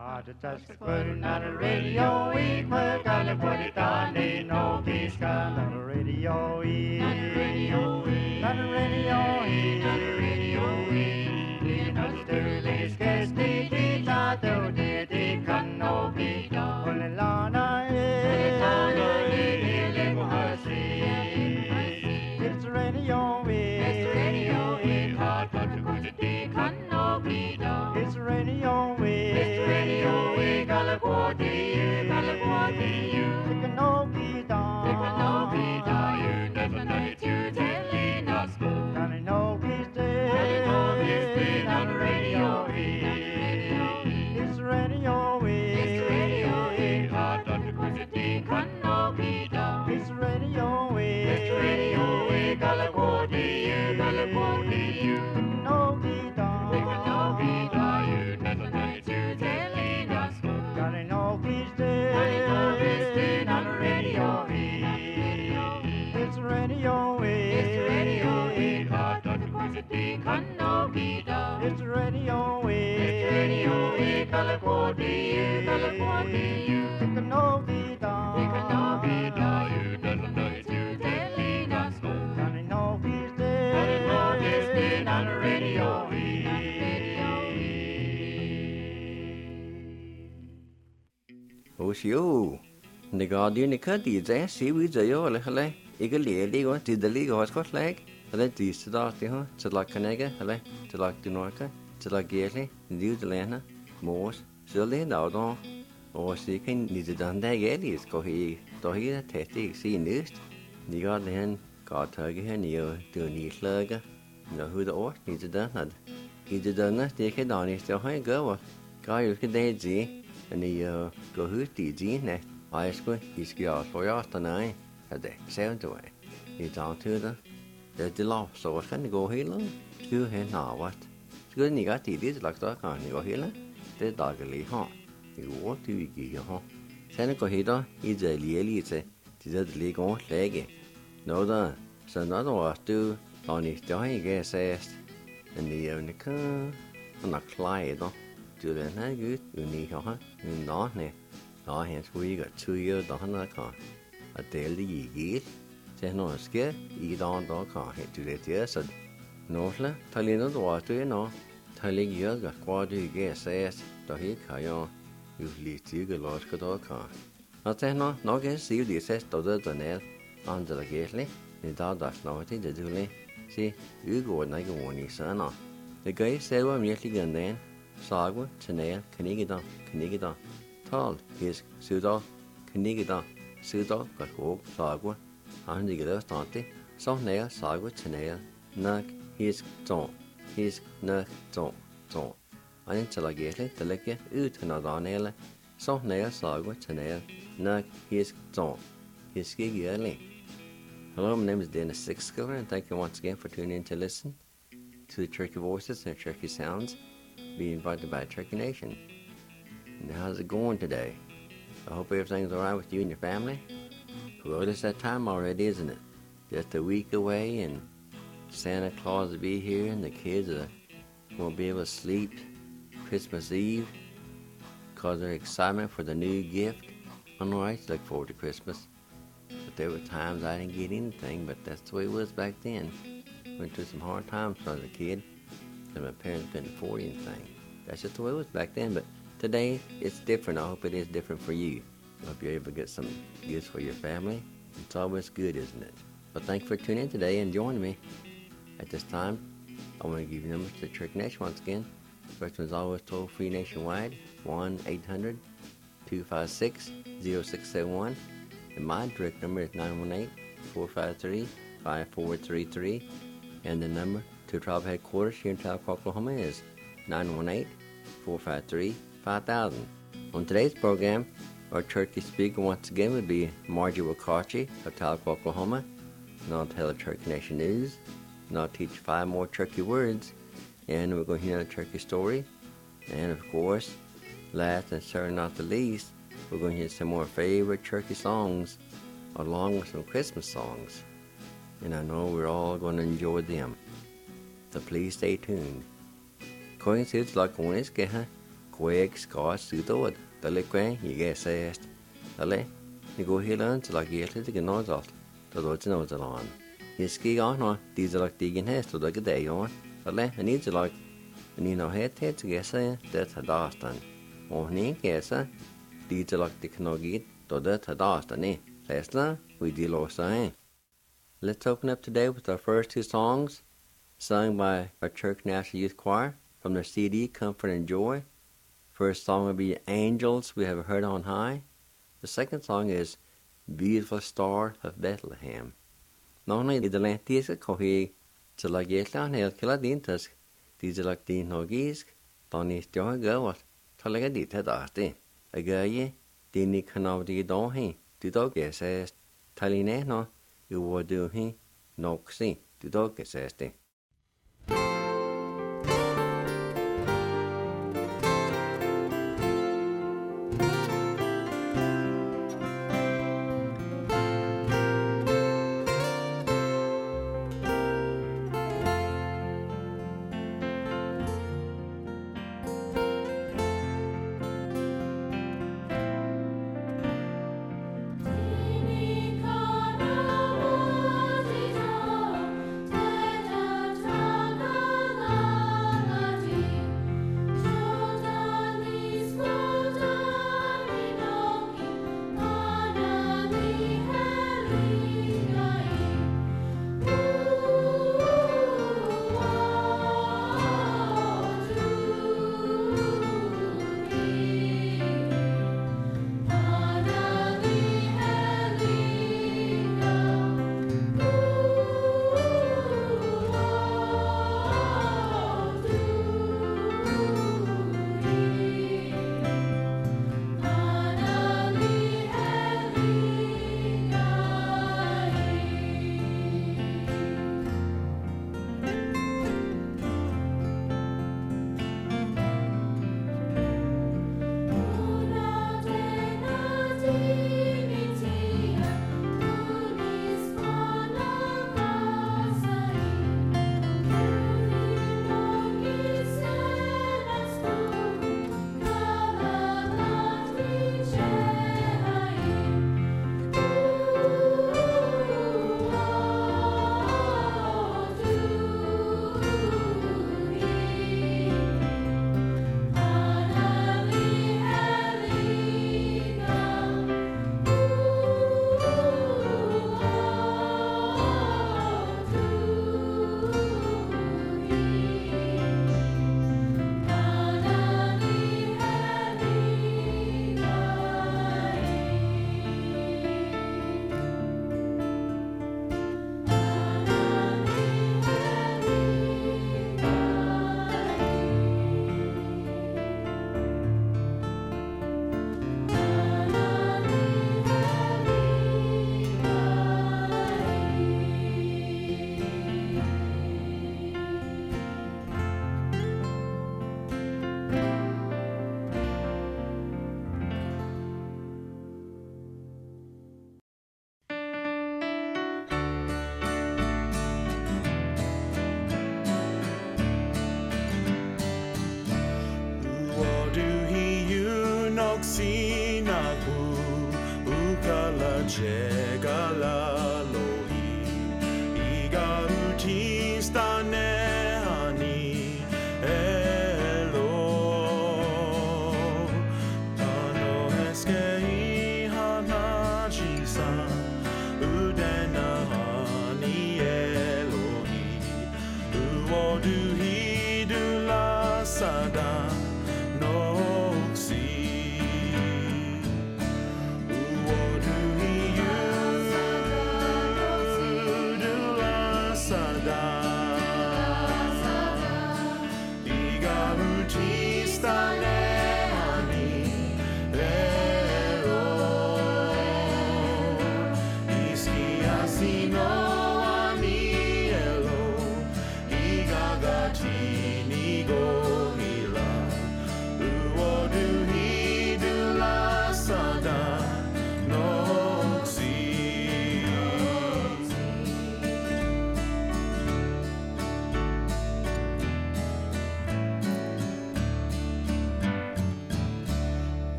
Just putting on the radio, we gotta put it on, ain't no peace on the radio, not the radio, not the radio, not the radio, not the sterling, guess the guitar, the cano, only lana, it's the radio, it's the radio, hot, but to put the cano, it's the radio, It's radio, Oshio, the guardian, the cutty, there, see with the yo, like, a lady, what did the league or Scott leg? Let these to the to like Canega, to like the Norca, to like Gatley, New Delana, Morse, Silly and Outdoor, or seeking needed on their galleys, go he, though he a testy, see news. The guardian got tuggy and you do need slugger, know who the orc needs it done. He did not take it on his still high go. Guy you could day Z, and the go who's the Z net. I squid, he's got for your tonight, had they sailed away. He's down to the law, so I can go here. Two hen now what? Good, you got the like that, can you go here? The doggy hot. You walk to be huh? Seneca Hida is a lily, to the league on leggy. No, the so another was two on his dying gas asked, and the only car on a Clyde. To the night good, you need her, you not ne. Now, hence, we got 2 years on the car. A daily ye say no scare, eat on the car, hit to the tear said. No, Talino water, you know. Telling you got quadri gas ass, the he cayon, you lead to the large car. I say no, no guess you the assess other than nail under the gately, the dog that's not the dooley. See, you go and I go on your son. The guy said, well, immediately gun then. Sagwa, Chanel, Canigida. Tall, his Sudo, Canigida, Sudo, got hope, Sagwa, and the other stunty, so nail, Sagwa, Chanel, Nug, his zone, his nug, zone. Until I get it, the liquor, ut another nail, so nail, Sagwa, Chanel, Nug, his zone, his gig early. Hello, my name is Dennis Sixskiller, and thank you once again for tuning in to listen to the Turkey Voices and Turkey Sounds being invited by Turkey Nation. And how's it going today? I hope everything's alright with you and your family. Well, it's that time already, isn't it? Just a week away and Santa Claus will be here and the kids won't be able to sleep Christmas Eve because of their excitement for the new gift. I know I used to look forward to Christmas, but there were times I didn't get anything, but that's the way it was back then. Went through some hard times when I was a kid. And my parents couldn't afford anything. That's just the way it was back then, but today it's different. I hope it is different for you. I hope you're able to get some gifts for your family. It's always good, isn't it? But thanks for tuning in today and joining me. At this time, I want to give you numbers to Turkey Nation once again. First one's always toll free nationwide, 1-800-256-0671. And my direct number is 918-453-5433. And the number to Tribe Headquarters here in Talcott, Oklahoma is 918-453-5000. On today's program, our turkey speaker once again would be Margie Wakachi of Talcott, Oklahoma. And I'll tell the Turkey Nation news, and I'll teach 5 more turkey words, and we're going to hear a turkey story. And of course, last and certainly not the least, we're going to hear some more favorite turkey songs, along with some Christmas songs. And I know we're all going to enjoy them. So please stay tuned. Coincidence like one is geha, quake ska sydod, dalle quen yige sest. Dalle ni go hilan til agerte til gnodalt. Da do til nodalan. Hiski gana dieselak digen hest og dage dayon. Dalle ni dilak ni no het til gese det hadastan. Og ni gese dieselak diknogit do det hadastan. Lesla we dilosa. Let's open up today with our first two songs, sung by our Church National Youth Choir from their CD, Comfort and Joy. First song will be Angels We Have Heard on High. The second song is Beautiful Star of Bethlehem. Nona I delantiska kohi til a getlan hel kila dintas, dieselak din nogisk, donis joha gawat, talaga dit hadasti. Agaye, dini kanavdi dohi, didogesest, taline no, uwaduhi, noksi, didogesesti.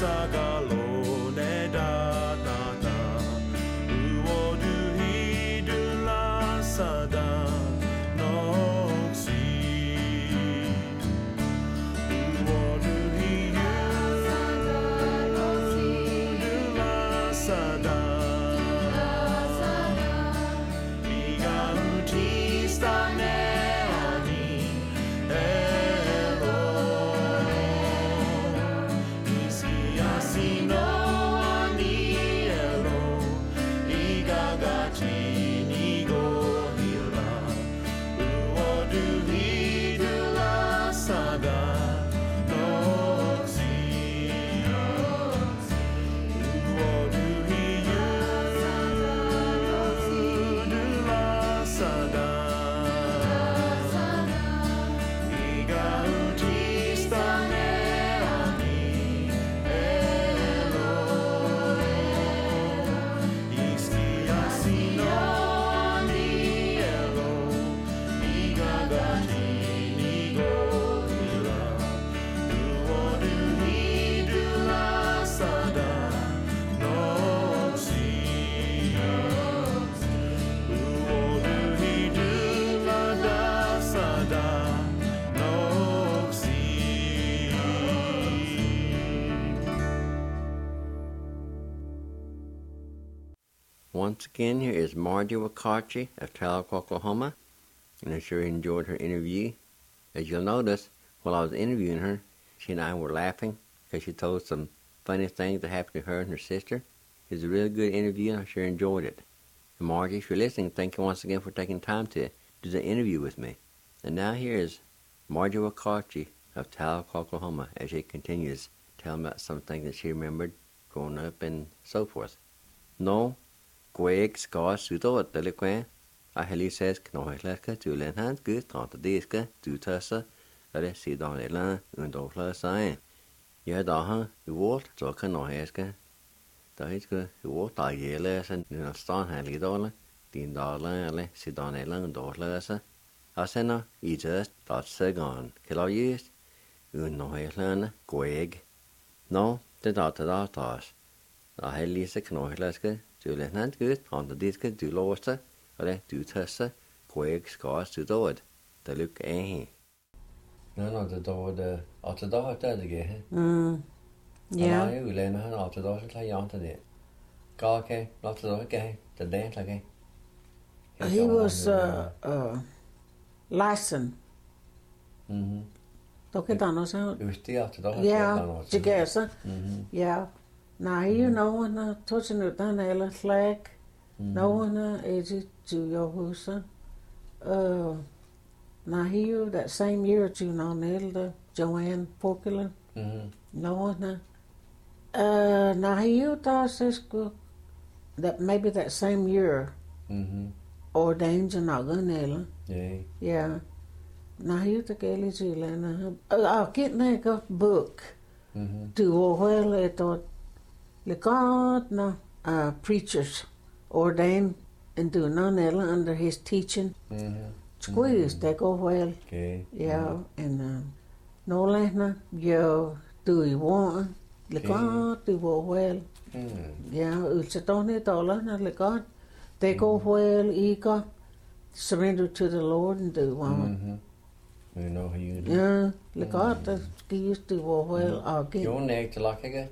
Once again, here is Margie McCarthy of Tahlequah, Oklahoma, and I sure enjoyed her interview. As you'll notice, while I was interviewing her, she and I were laughing because she told some funny things that happened to her and her sister. It was a really good interview, and I sure enjoyed it. And Margie, if you're listening, thank you once again for taking time to do the interview with me. And now here is Margie McCarthy of Tahlequah, Oklahoma, as she continues telling about some things that she remembered growing up and so forth. No, Gweg ska sudo Tahlequah. I heli says knoileska to lenhan good tanta diska to tussa that see down the land and all plus sign. Yeah, daha the walt so can noiska. That is good. The walt I yellow and in a stone heli dollar. Din dollar sit down the land and all plus. I said no, he just thought segon. Kill used. Noilan Gweg. No, the daughter toss. I heli se knoileska. Du lenhan good on the disc du losta, or du tussa, Gweg scars to do it. The look No, the door the after the again. Yeah. I learn how after the like on to it. Okay, after the okay, the dance again. He was licensed. Okay, Donald's out. It was still after the Yeah, together. Yeah. Now, you know, when I touch it down the flag, no one is it to your house. Now, here, that same year, you know, the Joanne Popular, no one. Now, here, that maybe that same year, ordained you know, yeah. Now, here, the Gaelic Zealand, I'll get a book to well, I thought. Le God no preachers ordained and do none under his teaching. Squeeze they go well. Yeah, and no lena you do you want le God do well. Yeah, it's a $20 na le God. They go well eager surrender to the Lord and do one. You know how you do. Yeah, le God the skis do well again. Your neck to like again?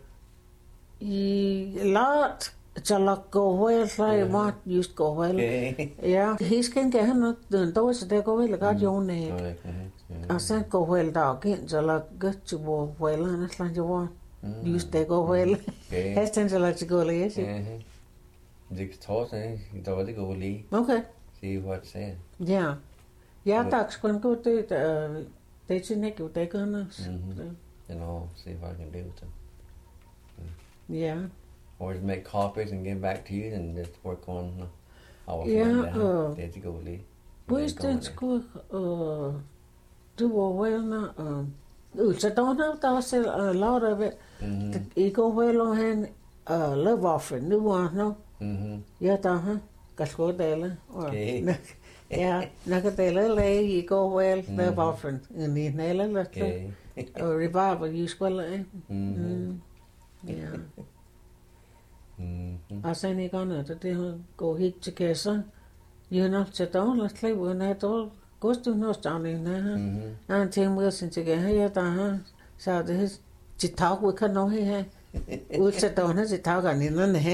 Lot to like go well, I want used go well. Yeah, he's can get him the doors they go well, got your neck. I said go well dog to like good to go well and it's like you want. Used they go well. Has tends to like to go late. Dick's taught you don't go Lee. Okay. See what say. Yeah. Yeah, that's going to go to they neck you take on us. And I'll see if I can do it. Yeah. Or just make copies and give back to you and just work on how to go Lee. Where's that school do well now? So don't have to a lot of it. You go well on hand love offering, new one, no? Yeah, Cascodella. Yeah, Nacatella lay, you go well, love offering, and the Nella, revival, you swell. Ja. Mm-hmm. Asen ei kannata tehdä, kun hitsi kesä. Juna, se on leivu näitä on kostunnosta niin nähdään. Näin tein myösin tekee ja tähän saada sit tauku kan no he. Uutse tohna sit tauka niin no ne.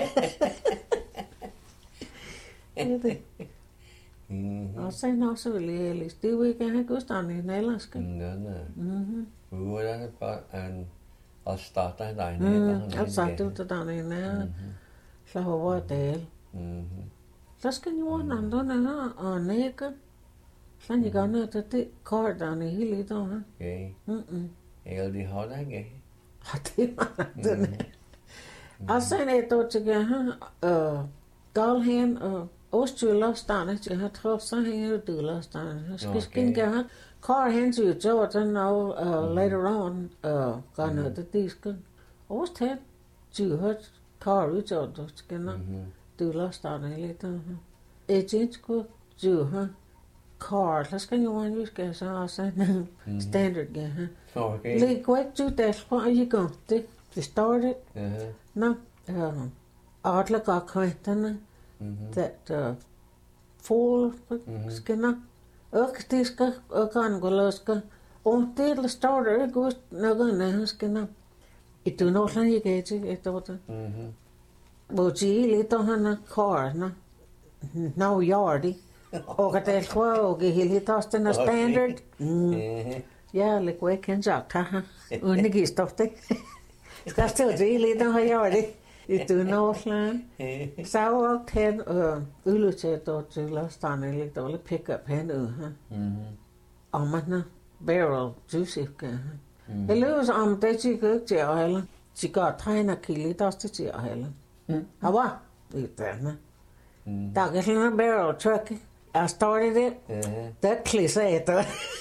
Asen også lieli. Stivi kan kostaan niin nelaska. Uudelle en alstata tai Alstata tätä niin nää. Sahova teil. Lasken juonan tuonne aneeka. Sani kannata te kaardaani hilitohan. Ei. Ei oldi haudake. Hatimana tuonne. Asen ei totsikään galhen ostylastaan, että hän trossa hän ytylastaan. Skiskinkähän kaarhen syytsotan now later on kannata tiskan. Osthen syyhät kaarytsotuskena. Tylastaan eli tuohon. Ei kun syyhän kaar. Lasken juon yskää saa sen standard gähän. Okay. Liikuet syytäs vaan jikontti. Det started. No, Adler kakkoehtana. That full skina. Öktiska ökankoloska. On teillä starter gust nagana skina. Itu nohlan jikeeti etota. Voisi liitohana kaarna. Now yardi. Oka teillä kuauki hilitaastena standard. Ja likuekken saaktahan. Unnikistofti. Skasta uti liitohan yardi. Itu nohlan. Sauakt hen ylytseet lastaan eli tuolle pick up hen yhä. Ammatna barrel juisikään. Ja lyös amteetsi kökti ahella. Sika taina kilitaasti si ahella. Hava, yhtään. Takisena barrel truck. I started it. That cliche it.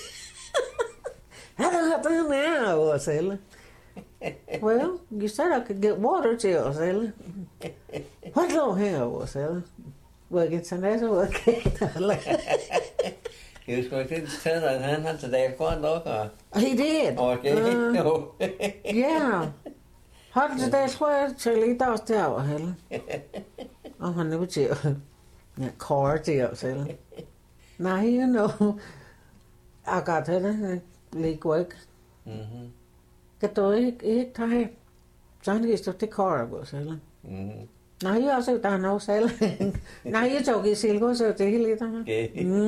How do I do now? Sela. Well, you said I could get water to Sela. What long hair was Sela? Well, it's another work. He was going to tell that hand had today quite local. He did. Okay. Yeah. How did they swear to lead us down, Helen? Oh, I never tell. That car to Helen. Now, you know, I got her leak work. Cái tối ít thay. Chẳng nghĩ tới car của Helen. Now, you also don't know Helen. Now, you talk is still goes to Hilly. Okay.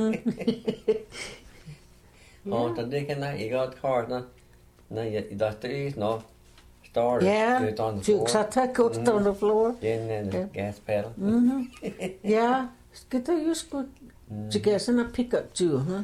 Oh, the dick and that you got car now. No, that's the east, no. Started. Yeah, You sat there cooked on the floor. Then and the gas pedal. Yeah, get a used to get a pickup too, huh?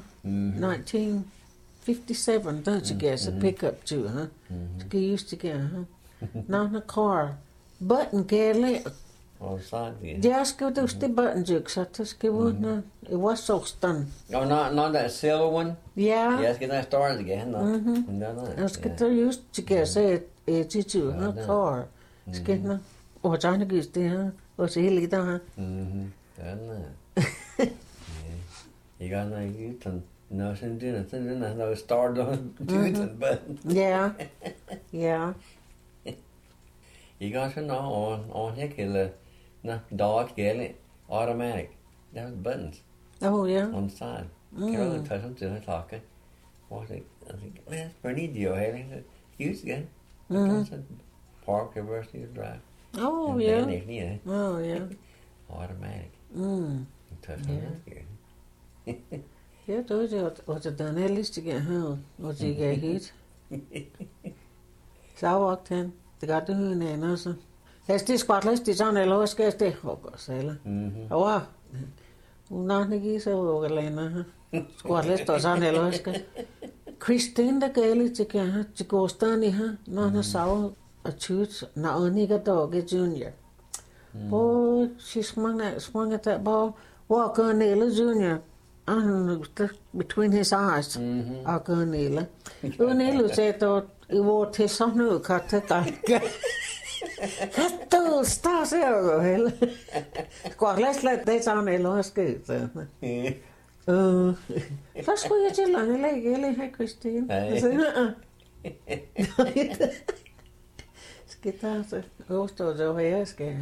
1957, don't you guess a pickup too, huh? Get used to get, huh? Not a car. Button Kelly. Oh, sad. Just go to the button jukes. I just give one. It was so stunned. Oh, not that silver one? Yeah. Yes, get that started again. No. No. I was get used to get a too, huh? Car. Skinner. Or Johnny Goose there, or Silly there. You got no youth and nothing doing it, and I was started on doing it, but. Yeah. Yeah. You got to know on here, kill dog, Kelly, automatic. That was buttons. Oh, yeah. On the side. Carol touch them to the talking. I think, man, it's pretty deal, Haley. Use again. Park, reverse, you drive. Oh, and yeah. Then, yeah. Oh, yeah. Automatic. Touch on that here. Ja, då är det att den är listig här och det är hit. Sauakt hen. Det går det hur nej alltså. Hästis skvatlästi sanne loskesti hokosella. Oa. Unahni så ogelena. Skvatlästi sanne loske. Christine der gale til gårdsdagen i her, når han sav og tødt, når han ikke dog junior. Og så sprang der bare, hvor gør Nelle junior? Between his eyes, og gør Nelle. Og Nelle sagde, at i vor til sådan noget kattegange. Kattel, stas er jo heller. Skår slet det sådan, eller hvad skete der? Så skulle jeg til Langelæg, eller her, Christine. Skitaanse. Osto jo heske.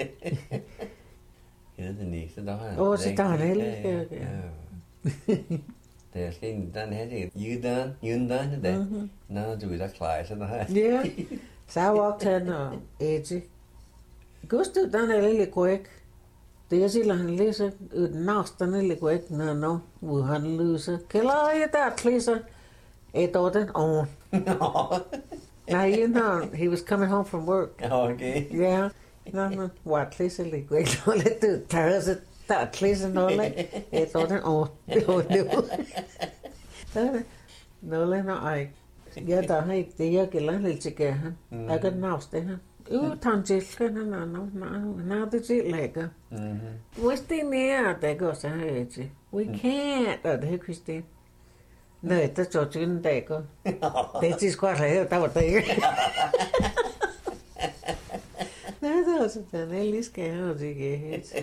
Hedder det næste, der har Åh, så der er en helge. Det er slet ikke, den her, det er Jylland, det. Nå, du er der klar, så der har. Ja. Så walked han og Eddie. Gusto, den er lille kvæk. Det er sila han læser ud næsten lille kvæk, no, hvor han løser. Kælder jeg der klise. Et år den on. Now, you know, he was coming home from work. Okay. Yeah. No, what klise lille kvæk. Nå, lidt du tager sig der klise nå, lidt. Et år den on. Nå, lidt nå, ej. Ja, der har ikke det, jeg gælder lidt til gæren. Jeg kan næste her. Tantilken na det lækker. Hvis det er mere, det går så her til. We can't, og det er Christine. Nej, det tror jeg ikke, det går. Det er sgu her, der var det ikke. Nej, det var så den er lige skal have, det ikke helt.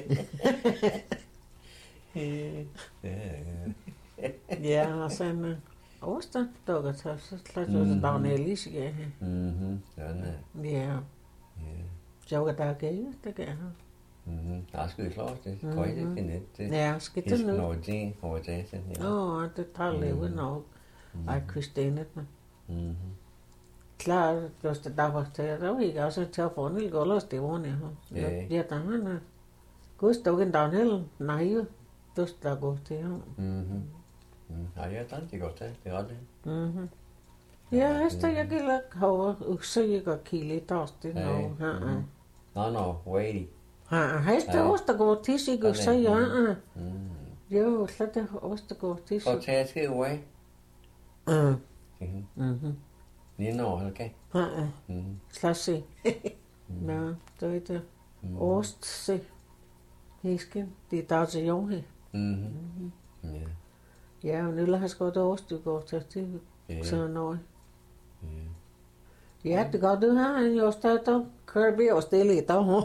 Ja, og sådan Oster, dukker så slår det down her lige skal have. Sådan er. Ja. Jeg var der gav det gør han. Der skal vi slås det. Kan ikke finde det. Ja, skal det nu. Når det over det sådan. Åh, det tager levet nok. Ej, Christine. Klar, just der var til der var ikke også til at få en lille golder det var ne. Ja, der han. Gust dog en downhill. Nej, jo. Just der går til ham. Ja, jeg tænkte godt det. Det er det. Ja, jeg gilder over så jeg går kile det nu. No, wait. Hester også der går til sig og så ja. Jo, slet det også der går til sig. Og taske away. Lige når, okay? Slet se. Nå, det er det. Ost se. Hisken, det er der til jord her. Ja, og Nilla har skåret ost, du går til sådan noget. Ja, det går du har, en jo stadig Kirby og stille i dag.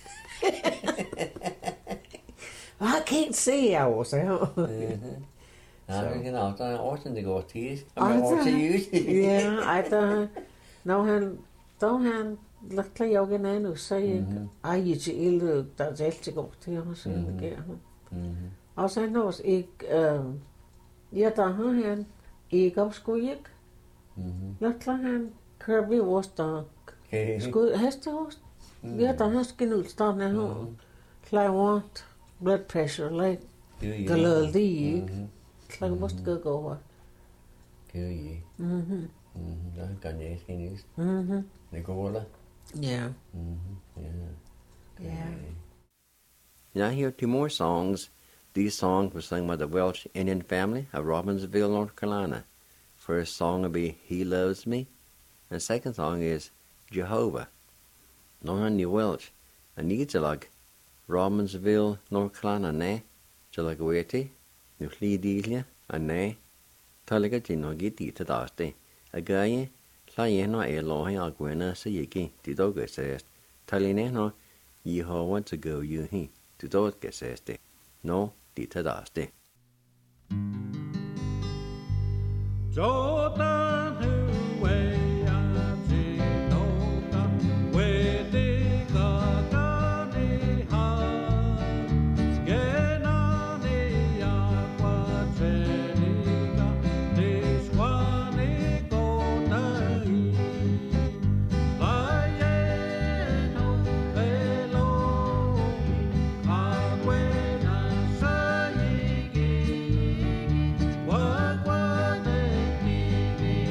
I can't see jeg også. Ja, det kan også, der er årsagen, det går til. Ja, ej, da han lagt klar jeg igen endnu, så jeg, ej, jeg til ilde, der er altid går til ham, så det gør han. Og så han også ikke, ja, der har han ikke opskud ikke. Lagt klar han Kirby ost og skud hesteost. Ja, der har skin ud starten af ham. Klar want blood pressure, like, galad lige, klar måste gå over. Gør I. Der kan jeg ikke næst. Det går eller? Ja. Now here are two more songs. These songs were sung by the Welsh Indian family of Robbinsville, North Carolina. First song will be He Loves Me, and the second song is Jehovah. Northern New Welsh, and Nigelag, Robbinsville, North Carolina, ne, Jalagweti, Nuclidilia, and ne, Taligajino Giti to Dasti, a guy, Layeno Elohi Alguena Sayiki, Tidoga says, Talineno, Yehovah to go you he, Tidoga says, no, Dita Dasti. Jordan who way I where they got the heart, Skenani aqua trenica, this one go nai, Layeno hello, Aquena sayigi, what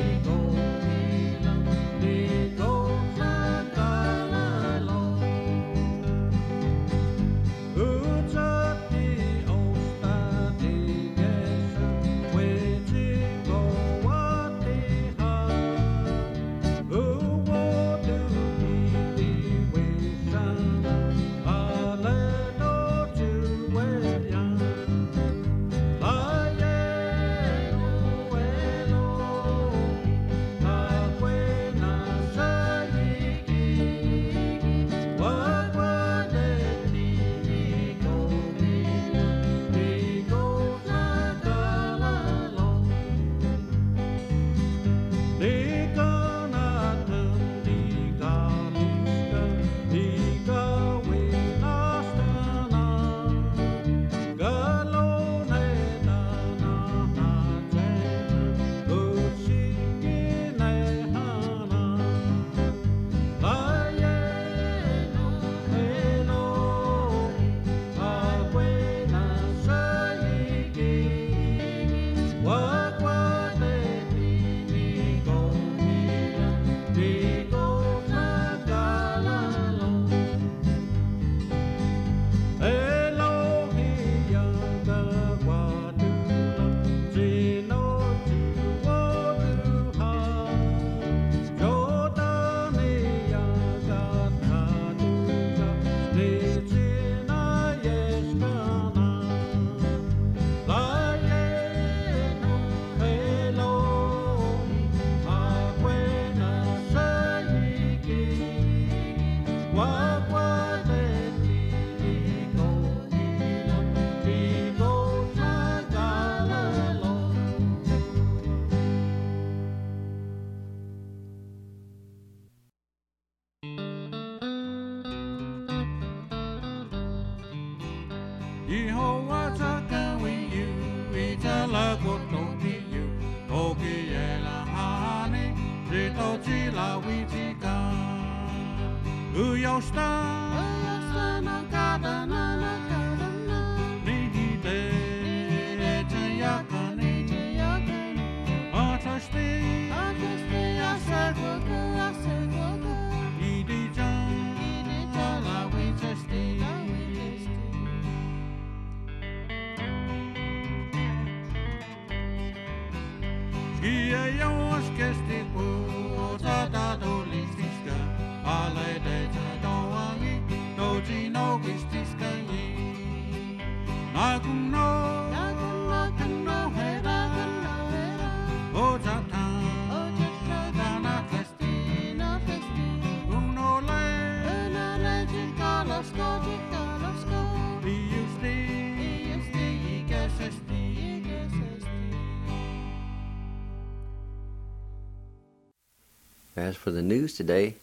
As for the news today,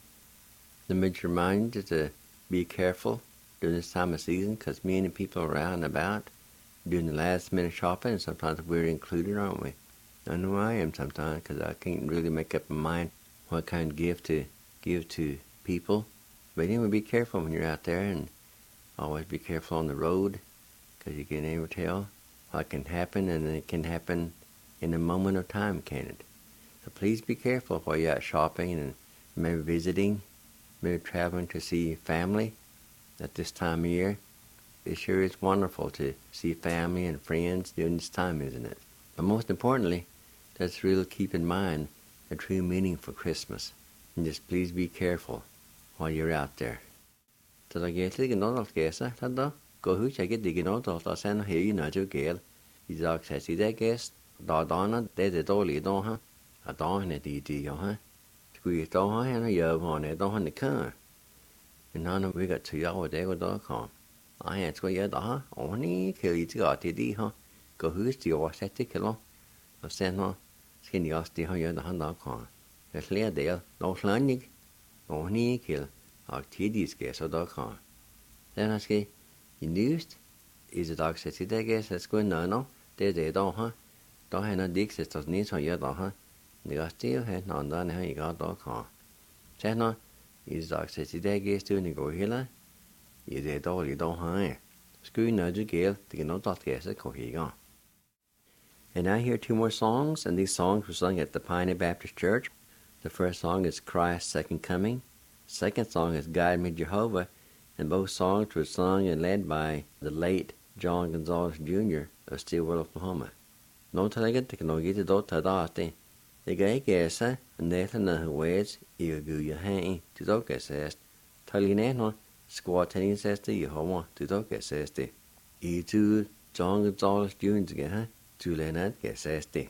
let me just remind you to be careful during this time of season because many people are out and about doing the last minute shopping, and sometimes we're included, aren't we? I know I am sometimes because I can't really make up my mind what kind of gift to give to people. But anyway, be careful when you're out there, and always be careful on the road because you can never tell what can happen, and it can happen in a moment of time, can it? So please be careful while you're out shopping and maybe visiting, maybe traveling to see family at this time of year. It sure is wonderful to see family and friends during this time, isn't it? But most importantly, let's really keep in mind the true meaning for Christmas. And just please be careful while you're out there. So I guess the no guess that go who check it the no to send here you know to get. Is access that guess Donna they dolly don't huh? I don't need the huh? We don't have a year on it, don't have the car. And now we got 2 hours there with .com. I had to get the only kill you to got the huh? Go who's the or set the kilo. Or send her skin the osti how you're the .com. There's clear there, no slandig, only kill our TD's guess or .com. Then I say, in news is the dog says it, I guess that's going no, there's a don't huh? Don't have no dicks, it doesn't need so you're the huh? The still had none done how you got .com. Channel is dog says it, I guess doing the go here. Is a dog you don't hire. Screw no to gale to get no dot guess it, go. And I hear 2 more songs, and these songs were sung at the Pioneer Baptist Church. The first song is Christ's Second Coming. The second song is Guide Me Jehovah, and both songs were sung and led by the late John Gonzalez Jr. of Stillwater, Oklahoma. No talaga teknologi do tadate. The guy guessa and Nathan the ways you go your hand to do guessest. Talinano squat telling says to Jehovah to do guessest. E to John Gonzalez Jr. together to Leonard guessest.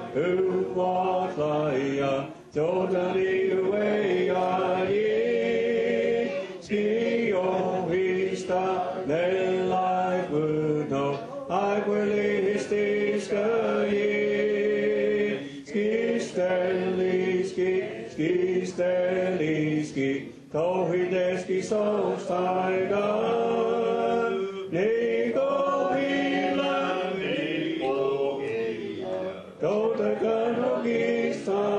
Uwatlaya, totally away, Skio vista, nel life would know, I will ski sterli, ski, tohideski so staiga, Nico hila, tota kanogi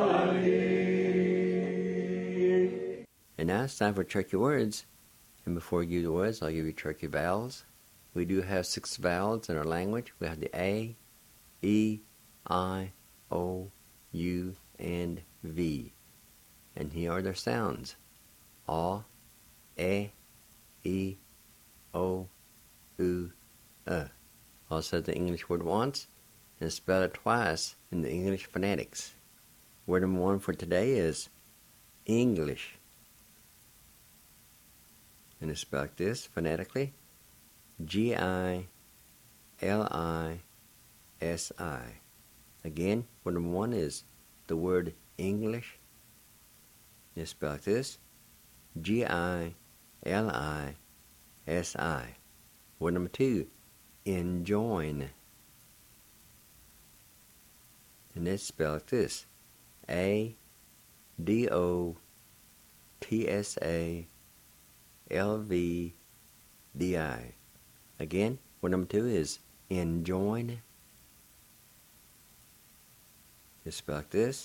stai. And now it's time for tricky words. And before you do the words, I'll give you tricky vowels. We do have 6 vowels in our language. We have the A, E, I, O, U, and V. And here are their sounds. A, E, E, O, U, I'll say the English word once and spell it twice in the English phonetics. Word number 1 for today is English. And it's spelled like this phonetically. G-I-L-I-S-I. Again, word number 1 is the word English. It's spelled like this. G-I-L-I-S-I. Word number 2, enjoin. And it's spelled like this. A-D-O-T-S-A-L-V-D-I. Again, word number 2 is enjoin. It's spelled like this.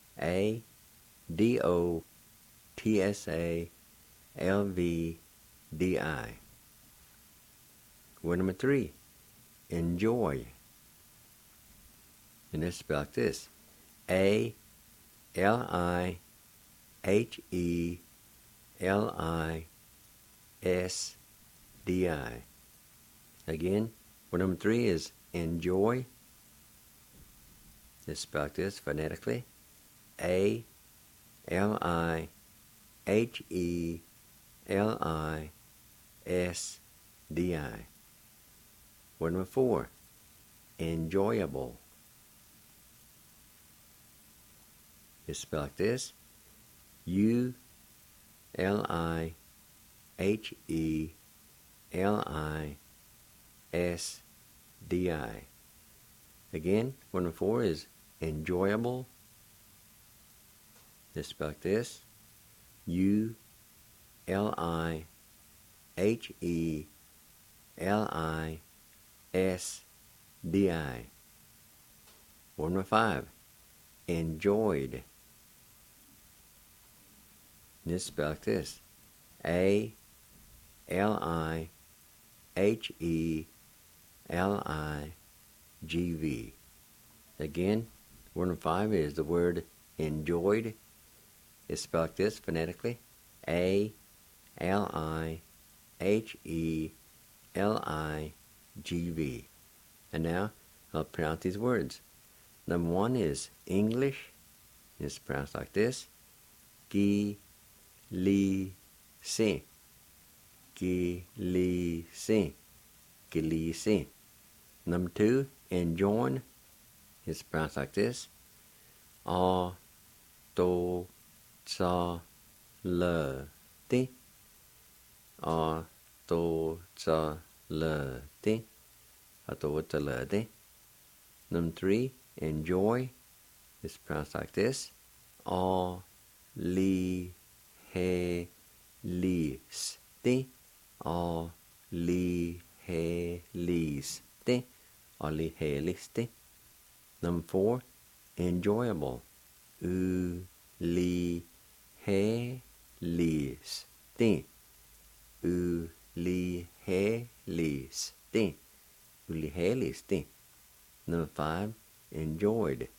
A-D-O-T-S-A-L-V-D-I. Word number 3, enjoy. And it's spelled like this. A-L-I-H-E-L-I-S-D-I. Again, word number 3 is enjoy. It's spelled like this phonetically. A-L-I-H-E-L-I-S-D-I. Word number 4, enjoyable. It's spelled like this. U-L-I-H-E-L-I-S-D-I. Again, word number 4 is enjoyable. It's spelled like this. U-L-I-H-E-L-I-S-D-I. Word number 5, enjoyed. And it's spelled like this. A-L-I-H-E-L-I-G-V. Again, word number 5 is the word enjoyed. It's spelled like this phonetically. A-L-I-H-E-L-I-G-V. And now I'll pronounce these words. Number 1 is English. It's pronounced like this. Gi-li-si. Gi-li-si. Gi-li-si. Number 2, enjoin. It's pronounced like this. A-to-cha-le-ti. A-to-cha-le-ti. A-to-cha-le-ti. Number 3, enjoy. It's pronounced like this. A-li-he-lis-ti. A-li-he-lis-ti. A-li-he-lis-ti. Number 4, enjoyable. U-li-he-lis-ti. U-li-he-lis-ti. U-li-he-lis-ti. Number 5, enjoyed.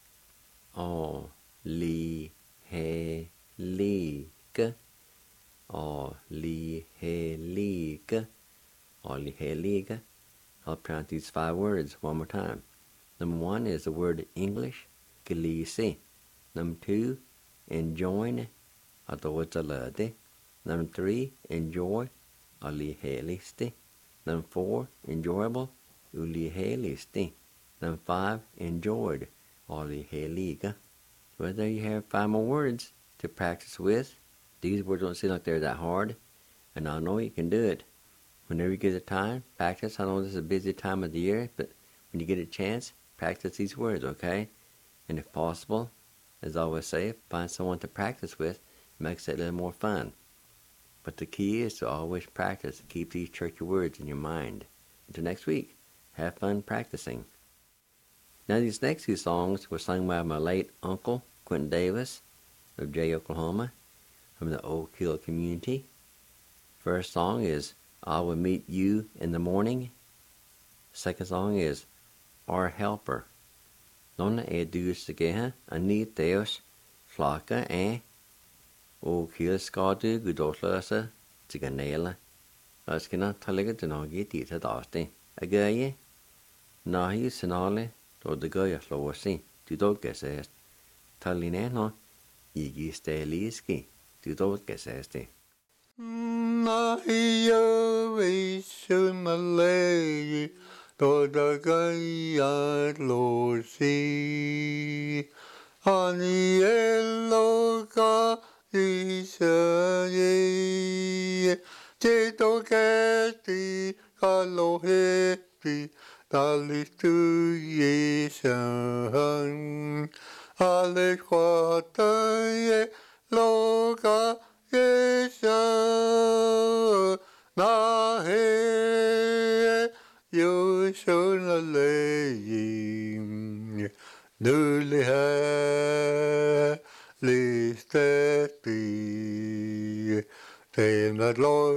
A-li-he-li-ka. A-li-he-li-ka. A-li-he-li-ka. I'll pronounce these 5 words one more time. Number 1 is the word English. Gi-li-si. Number 2, enjoin. A-to-cha-le-ti. Number 3, enjoy. A-li-he-lis-ti. Number 4, enjoyable. U-li-he-lis-ti. Number 5, enjoyed. all the heliga. Well, there you have 5 more words to practice with. These words don't seem like they're that hard, and I know you can do it. Whenever you get the time, practice. I know this is a busy time of the year, but when you get a chance, practice these words, okay? And if possible, as I always say, find someone to practice with. It makes it a little more fun. But the key is to always practice and keep these churchy words in your mind. Until next week, have fun practicing. Now these next 2 songs were sung by my late uncle, Quentin Davis, of Jay, Oklahoma, from the Oak Hill community. First song is I Will Meet You in the Morning. Second song is Our Helper. Nonna dus geha ani Deus flaka Oak Hill skadu gudolasa tiganela. Askina talaga dinogi tita dasti. Agaye nahi sinale do the goya losi to dog gesest. Taline no igi steliski to dog gesesti. Nahiyo Vishunalei Dodagaya Losi Anieloka Isaye Titoketi Kaloheti Dalitu Yesan Alekwataye Loka Yesha Nahe Yushunalei Nuliha Listeti Tenat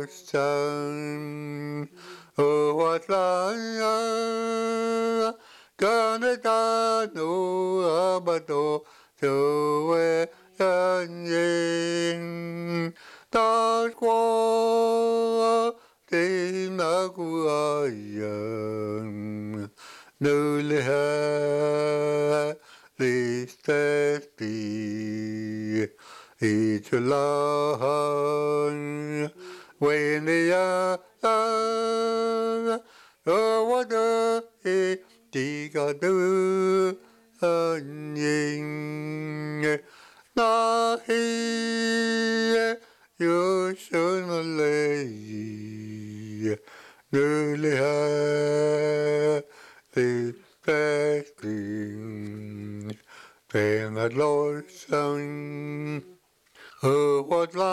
Lostan O Watlaya Ganetano Abato Joe Yanyin Takwa Tinaguayan Nuliha Listeti Ichulahan Wenia Wada Tigadu Anyin Nahi Yushunalei Nuliha Listeti Tenat Lostan O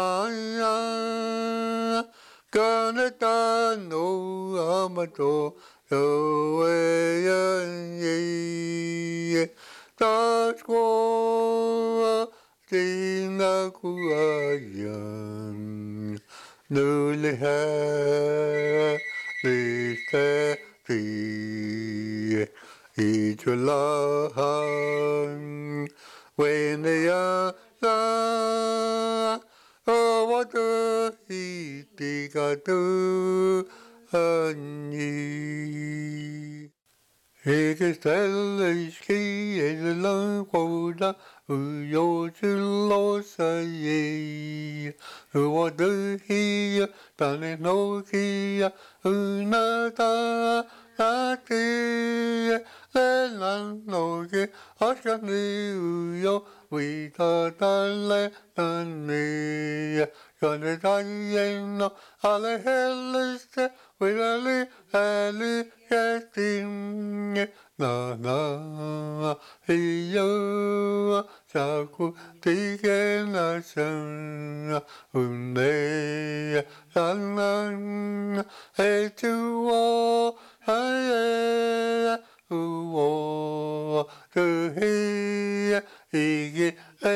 Watlaya Ganetano Amato Yoeyan Takwa Tinaguayan Nuliha Listeti Ichulahan Wenia Wada Itigadu Anyi Hegesteliski Ezelanquoda Uyochilosaye Wada Hia Tanenokia Unata Ati Lenanoke Ashkani Uyo Vita Tale Tani Ganetayeno Aleheliste Wilali Elikestin Na Hiyo Saku Tigenasan Une Sanan Etuo Haye Uo Tuhiya Igi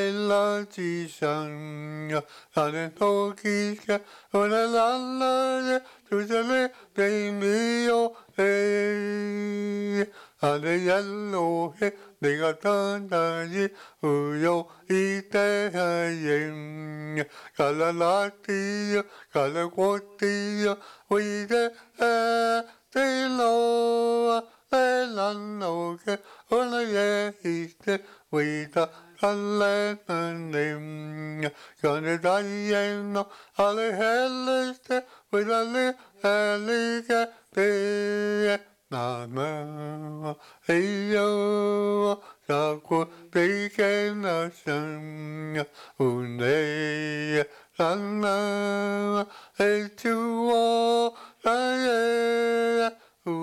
Elatishan Anetokika Unalala Tuzale Demio Ane yellow he Negatanaji Uyo Itehayen Kalalati Kalakwati Wide Tilo Elanoke Unaye Iste Wita Kalenanim Ganedayeno Aleheliste Widali Elike na na hey yo sa ko te ke na sang un ne la na hey tu o la ye u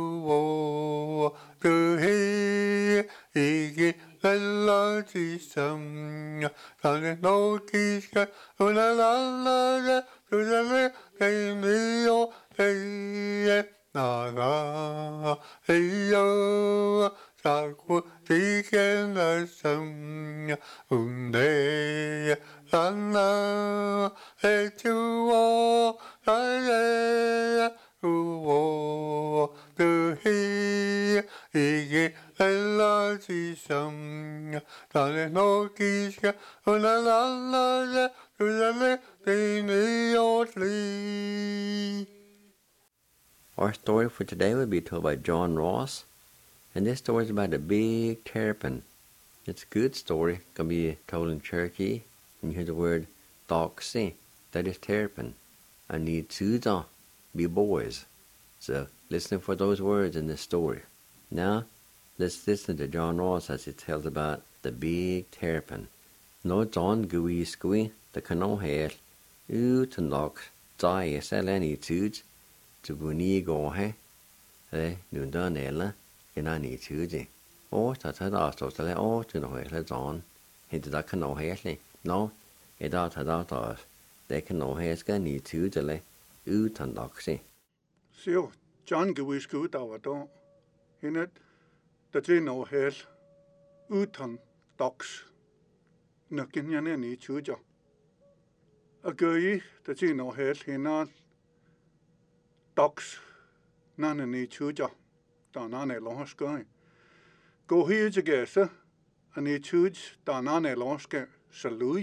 o tu he ige la ti sam la no ki ka la la la tu le ke mi o hey na na hey yo sa ku ti ke na sam un de la na hey tu o la ye u o tu he ige la ti sam la no ki ka la la la tu le ti ni o li. Our story for today will be told by John Ross, and this story is about a big terrapin. It's a good story. It can be told in Cherokee, and you hear the word doxy, that is terrapin. And the two be boys. So listen for those words in this story. Now, let's listen to John Ross as he tells about the big terrapin. No John gooey squee, the canoe hair, ut and lock, die sell any tudes. To bunny go he, noon done ella, in any Tuesday. Oh, that had asked us to let all to know it on. He did that can know hairly. No, it out had out of. They can know hair's gonna need Tuesday, out and loxy. So, John Gouis good our don't. In it, the Gino hair, Uton docks, Nukin yan any chuja. A gui, the Gino hair, he docks, none any chuja, Danane lonske. Go here to guess, and he chuj, Danane lonske, salui.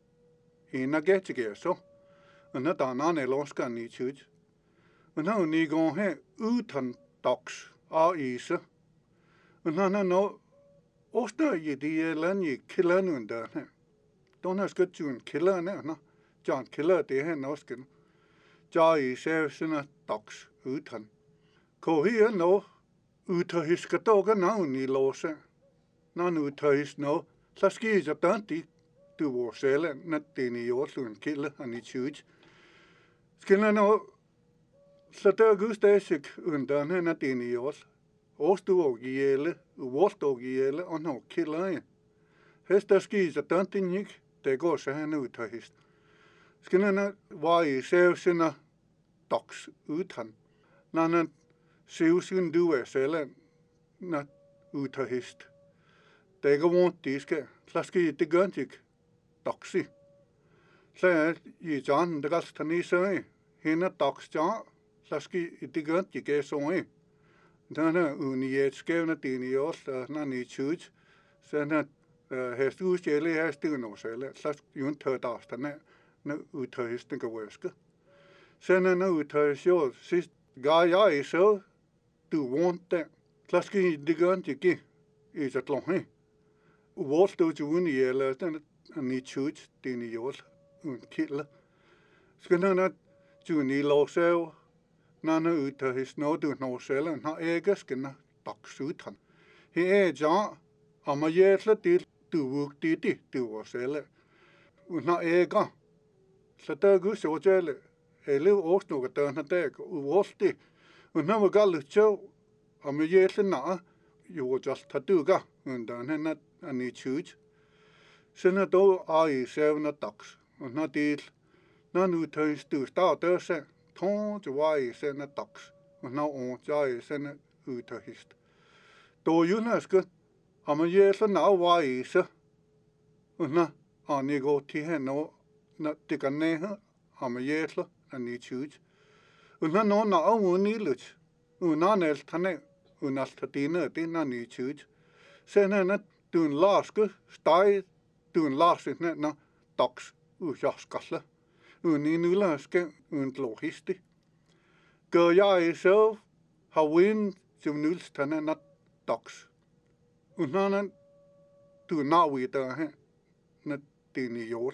He na get to guess, and not Danane lonska and he chuj. And now ni go he, Uton docks, are easy. And no, Osta ye the land ye killer and done. Don't ask good to killer no. John killer de hen oskin. Jai serves in a docks, Uton. Ko here no, Uta his katoga now ni lose. None Uta his no, Saski is a tanti to war sell not any also and killer and it's huge. Skilla no, Sata Gustasic undone not any yours. Ostu og jæle, volt og jæle, og nå killer. Hester skis at danting, det går så han ud til hest. Skillerne var i sævsene doks ud han. Når han sævsen du er selv, når ud til hest. Det går vondt, de skal. Så skal det gør ikke doksi. Så er i John, det galt han i sig. Hende doks John, så skal det gør ikke så. Dana uniet skævne dine i os, når ni tjuj, så når hest udstjæle hest det nu selv, så jo tør dasterne, når udtøjsten kan væske. Så når udtøjs jo sidst gav jeg så du vant det, så skal det gøre ikke i det lange. Hvor du jo uniet den ni tjuj dine i os, un kilde. Skal når du ni låser Nana uta his no do no sell and ha egaskin dox utan. He ja ama yetla til du work diti du was sell. Una ega. Så der gus så jelle. Ele også noget der na dag uvosti. Una var galle cho ama yetla na jo just taduga undan henne ani chuj. Sena do ai sevna dox. Una til nanu tøys du starter se. Ton til vej sende doks, og nå on jeg sende ud til hist. Do junaske, om man jæsler nå vej så, og nå ani gå til hende, når det kan næhe, om man jæsler en ny tjuj. Og nå unilut, og nå næsterne, og næsterne det nå ny tjuj. Sen henne du en laske, steg, du en laske nå doks, ujaskalle. Uni nulaske und logisti. Gør jeg så har win som nulstande nat doks. Und nanan du nawi der her nat dine jord.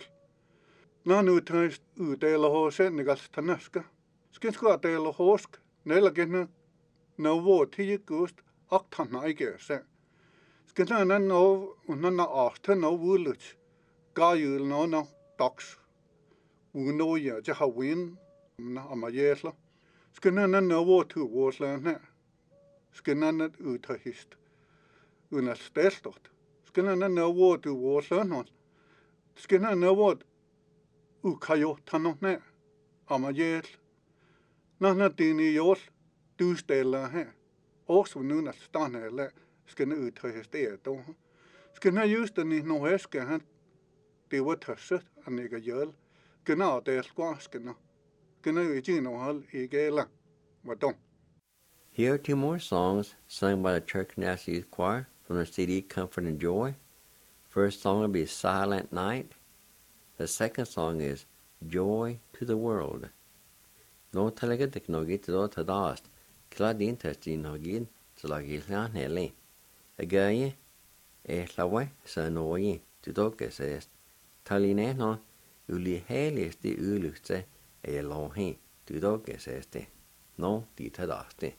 Nanu tøst uddeler hos endegas tanaska. Skal sgu uddeler hosk, nella genne no wo ti gust ak tan naige se skena na no na acht no wulut ga yul no tax u no ya ja win na amayesla skena na no wo tu wosla ne skena na utahist una steltot skena na no wo tu wosla no skena no wo u kayo tano ne amayel na tini yol du stella he också nu na stanna le skena utahist to skena just ni no heska han det var tøsset an ikke gjør genau det skwaskena genau I no hal I gela wadon. Here are 2 more songs sung by the Church National Youth Choir from the CD Comfort and Joy. First song will be Silent Night. The second song is Joy to the World. No talaga teknologi to tadast. Kladin testin hagin talagi lan hele. Agaye lawe sa noyi to doges est. Taline no uli helesti ulukse lohi to doges este. No di tadaste.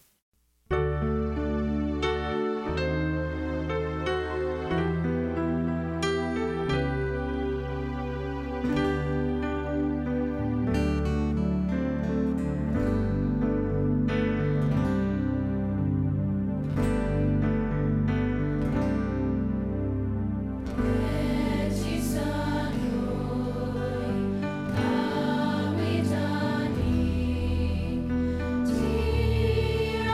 Dear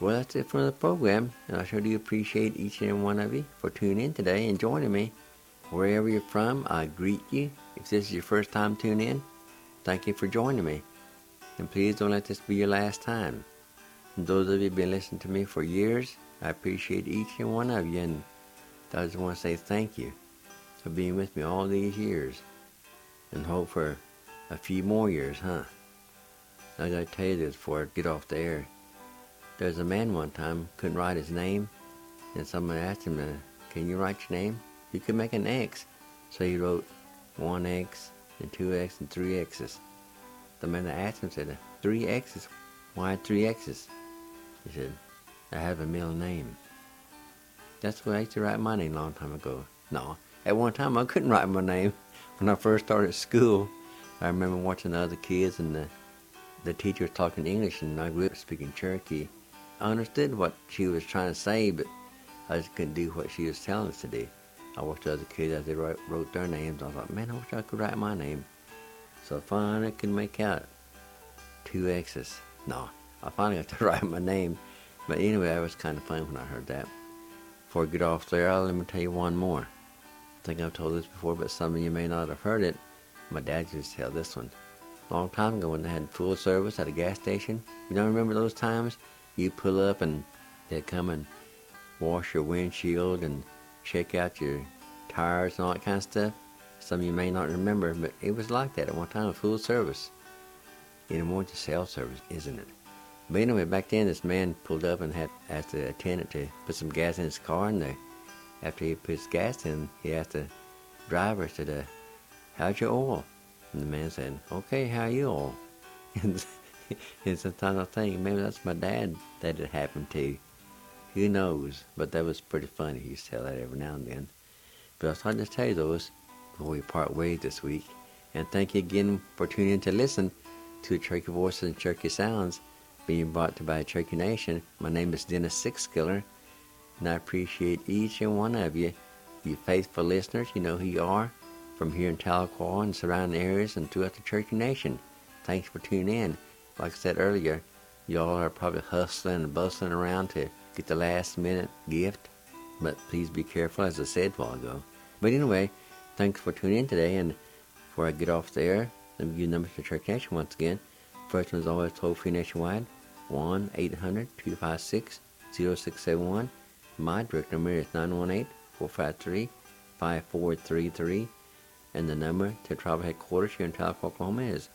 Well, that's it for the program, and I sure do appreciate each and every one of you for tuning in today and joining me. Wherever you're from, I greet you. If this is your first time tuning in, thank you for joining me. And please don't let this be your last time. And those of you who have been listening to me for years, I appreciate each and one of you, and I just want to say thank you for being with me all these years, and hope for a few more years, huh? I gotta tell you this before I get off the air. There's a man one time couldn't write his name, and someone asked him, "Can you write your name?" He could make an X, so he wrote 1X and 2X and 3 X's. The man that asked him said, 3 X's? Why 3 X's? He said, "I have a middle name." That's the way I used to write my name a long time ago. No, at one time I couldn't write my name. When I first started school, I remember watching the other kids and the teacher was talking English, and I grew up speaking Cherokee. I understood what she was trying to say, but I just couldn't do what she was telling us to do. I watched the other kids as they wrote their names. I thought, man, I wish I could write my name. So I finally could make out 2 X's. No, I finally got to write my name. But anyway, it was kind of fun when I heard that. Before I get off there, let me tell you one more. I think I've told this before, but some of you may not have heard it. My dad used to tell this one. A long time ago when they had full service at a gas station. You don't remember those times? You pull up and they'd come and wash your windshield and check out your tires and all that kind of stuff. Some of you may not remember, but it was like that at one time, full service. Anymore, it's self-service, isn't it? But anyway, back then this man pulled up and had asked the attendant to put some gas in his car, and after he put his gas in, he asked the driver, said, "How's your oil?" And the man said, "Okay, how are you all?" And sometimes I think, maybe that's my dad that it happened to. Who knows? But that was pretty funny. He used to tell that every now and then. But I thought I'd just tell you those before we part ways this week. And thank you again for tuning in to listen to the Cherokee Voices and Cherokee Sounds being brought to you by Cherokee Nation. My name is Dennis Sixskiller, and I appreciate each and one of you. You faithful listeners, you know who you are, from here in Tahlequah and surrounding areas and throughout the Cherokee Nation. Thanks for tuning in. Like I said earlier, y'all are probably hustling and bustling around to get the last minute gift, but please be careful, as I said a while ago. But anyway, thanks for tuning in today, and before I get off there, let me give you numbers to Cherokee Nation once again. First one is always toll-free nationwide, 1-800-256-0671. My direct number is 918-453-5433, and the number to tribal headquarters here in Tahlequah, Oklahoma is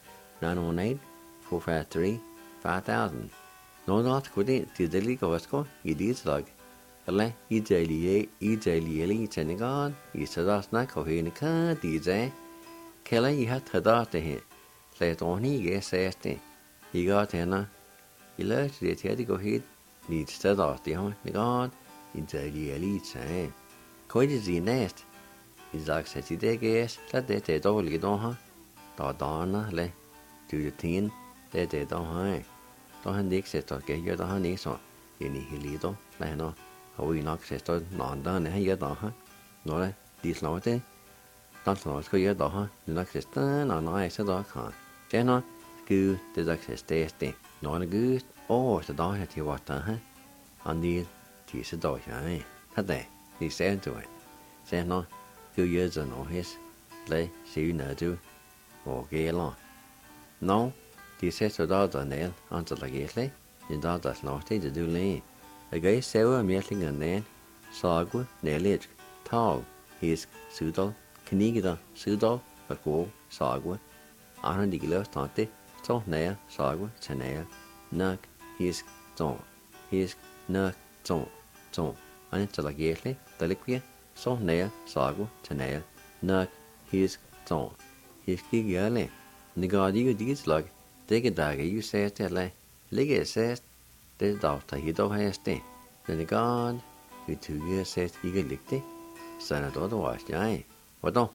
918-453-5000. No, not good. The daily goes go. You did like. Alle I daily Senegal. You said that's not going to DJ. Kelly, you had to that here. Let on he gets it. You got him. You learned to the go ahead. Needs to that the home. The God. You daily say. Quite is the nest. Is like said the guess. Let they all get on her. Donna le. Do the teen. They don't hang. Đó hắn điếc sẽ tọt cái giờ đó hắn đi so, thì ní hili đó, lại nó, hồi nó sẽ tọt nón đó này hay giờ đó ha, nó lại đi slow thế, tọt slow cái giờ đó ha, nó sẽ tọt nó sẽ đó cả, thế nó cứ từ đó sẽ stay, nó là cứ, sẽ đó thì vợ ta ha, anh đi thì sẽ đó vậy, thật đấy, thì sẽ rồi, sẽ nó cứ giờ giờ nó hết, lấy xíu nữa chứ, ok lo, nó thì sẽ số đó là nè, anh sẽ là cái gì, nhưng đó là nó thì được lên, cái xéo ở miếng lên nè, sau đó nè liệt, thao, his sự đó, cái này đó, sự đó, và cô sau đó, anh đi cái lớp đó thì, sau nè, sau đó, thế nè, nè, his nè, anh sẽ là cái gì, tại lúc kia, sau nè, sau đó, thế nè, nè, his cái gì này, người đi cái là det kan daga ju säga till dig, ligger sätt, det data hittade häste, den är gad, vi tog sätt i likte, sen då var jag, vad då?